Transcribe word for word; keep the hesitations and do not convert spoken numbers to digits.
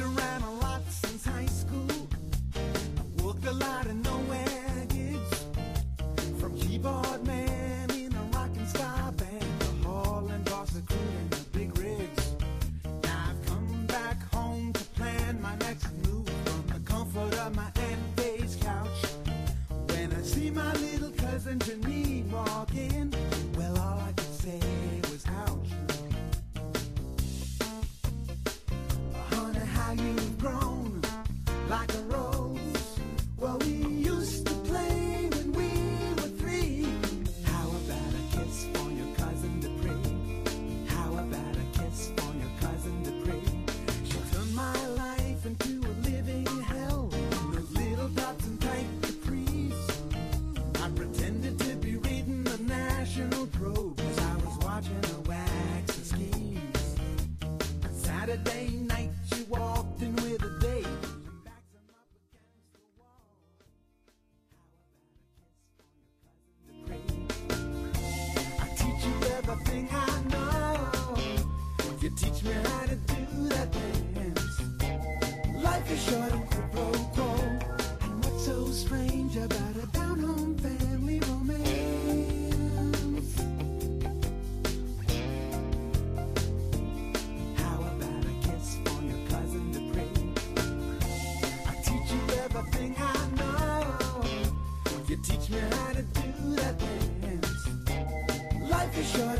around a lot since high school. I worked a lot of nowhere gigs, from keyboard man in a rockin' star band to hall and boss of crew in the big rigs. Now I've come back home to plan my next move from the comfort of my Aunt Faye's couch. When I see my little cousin Janine walk in, well, all I could say was ouch. Honey, how you've grown like a rose. Well, we used to play when we were three. How about a kiss for your cousin Dupree? How about a kiss for your cousin Dupree? She turned my life into a living hell in those little dots and tight capris. I pretended to be reading the National Probe as I was watching her wax her schemes. Saturday night she walked in with a date. She backs him up against the wall. How about a kiss for your cousin Dupree? I teach you everything I know. You teach me how to do that dance. Life is short and quid pro quo. And what's so strange about a down-home family romance? How about a kiss for your cousin Dupree? I teach you everything I know. You teach me how to do that dance. Life is short